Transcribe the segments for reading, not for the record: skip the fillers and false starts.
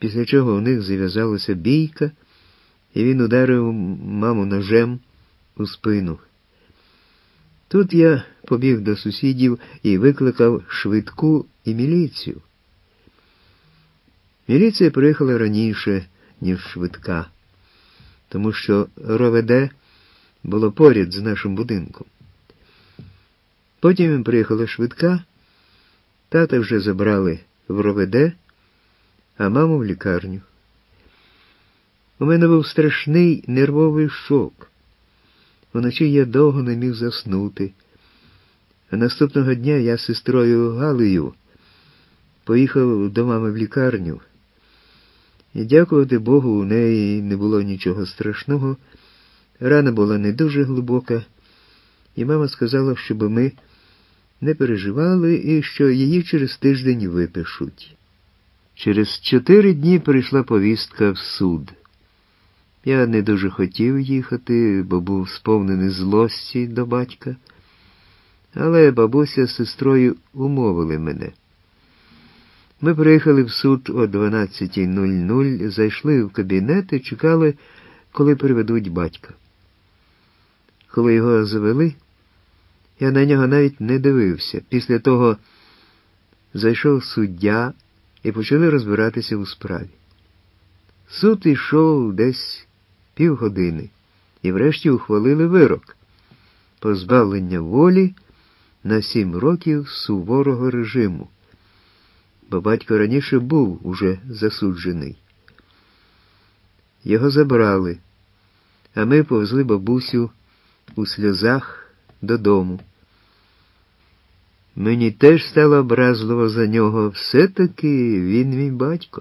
після чого у них зав'язалася бійка, і він ударив маму ножем у спину. Тут я побіг до сусідів і викликав швидку і міліцію. Міліція приїхала раніше, ніж швидка, тому що РОВД було поряд з нашим будинком. Потім приїхала швидка, тата вже забрали в РОВД, а маму в лікарню. У мене був страшний нервовий шок. Вночі я довго не міг заснути. А наступного дня я з сестрою Галею поїхав до мами в лікарню. І, дякувати Богу, у неї не було нічого страшного. Рана була не дуже глибока. І мама сказала, щоб ми не переживали і що її через тиждень випишуть. Через 4 дні прийшла повістка в суд. Я не дуже хотів їхати, бо був сповнений злості до батька. Але бабуся з сестрою умовили мене. Ми приїхали в суд о 12:00, зайшли в кабінет і чекали, коли приведуть батька. Коли його завели, я на нього навіть не дивився. Після того зайшов суддя і почали розбиратися у справі. Суд йшов десь півгодини і врешті ухвалили вирок – позбавлення волі на 7 років суворого режиму, бо батько раніше був уже засуджений. Його забрали, а ми повезли бабусю у сльозах додому. Мені теж стало образливо за нього, все-таки він мій батько.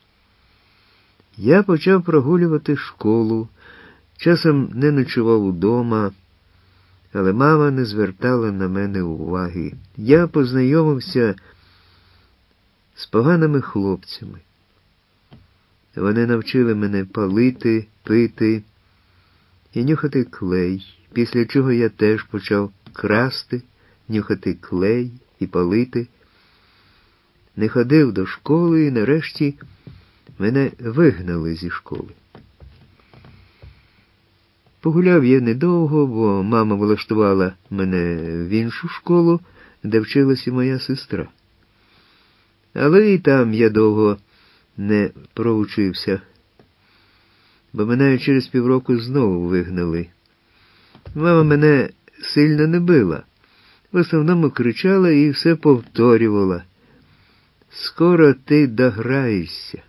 Я почав прогулювати школу, часом не ночував удома, але мама не звертала на мене уваги. Я познайомився з поганими хлопцями. Вони навчили мене палити, пити і нюхати клей, після чого я теж почав красти, нюхати клей і палити. Не ходив до школи і нарешті мене вигнали зі школи. Погуляв я недовго, бо мама влаштувала мене в іншу школу, де вчилася моя сестра. Але і там я довго не проучився, бо мене через півроку знову вигнали. Мама мене сильно не била, в основному кричала і все повторювала. «Скоро ти дограєшся».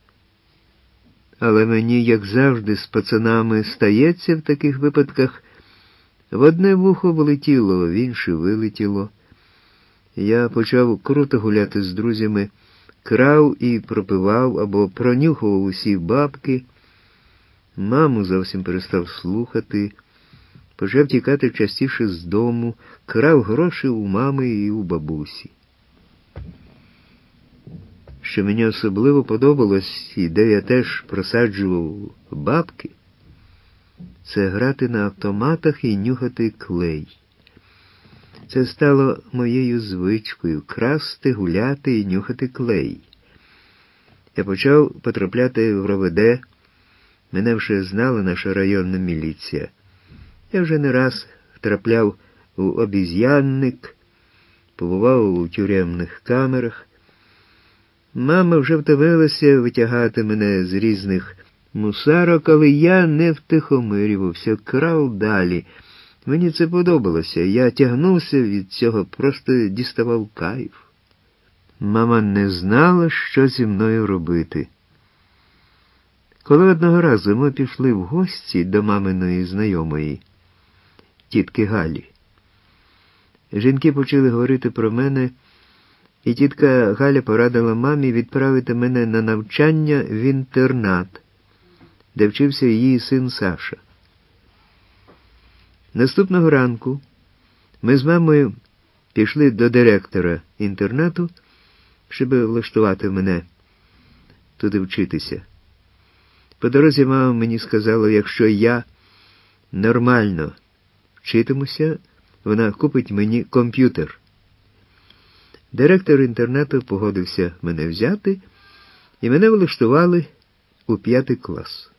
Але мені, як завжди, з пацанами стається в таких випадках, в одне вухо влетіло, в інше вилетіло. Я почав круто гуляти з друзями, крав і пропивав або пронюхував усі бабки. Маму зовсім перестав слухати, почав тікати частіше з дому, крав гроші у мами і у бабусі. Що мені особливо подобалось, і де я теж просаджував бабки, це грати на автоматах і нюхати клей. Це стало моєю звичкою – красти, гуляти і нюхати клей. Я почав потрапляти в РОВД, мене вже знала наша районна міліція. Я вже не раз втрапляв у обіз'янник, побував у тюремних камерах. Мама вже втомилася витягати мене з різних мусарок, але я не втихомирювався, крав далі. Мені це подобалося, я тягнувся від цього, просто діставав кайф. Мама не знала, що зі мною робити. Коли одного разу ми пішли в гості до маминої знайомої, тітки Галі, жінки почали говорити про мене, і тітка Галя порадила мамі відправити мене на навчання в інтернат, де вчився її син Саша. Наступного ранку ми з мамою пішли до директора інтернату, щоб влаштувати мене туди вчитися. По дорозі мама мені сказала, якщо я нормально вчитимуся, вона купить мені комп'ютер. Директор інтернату погодився мене взяти, і мене влаштували у 5 клас.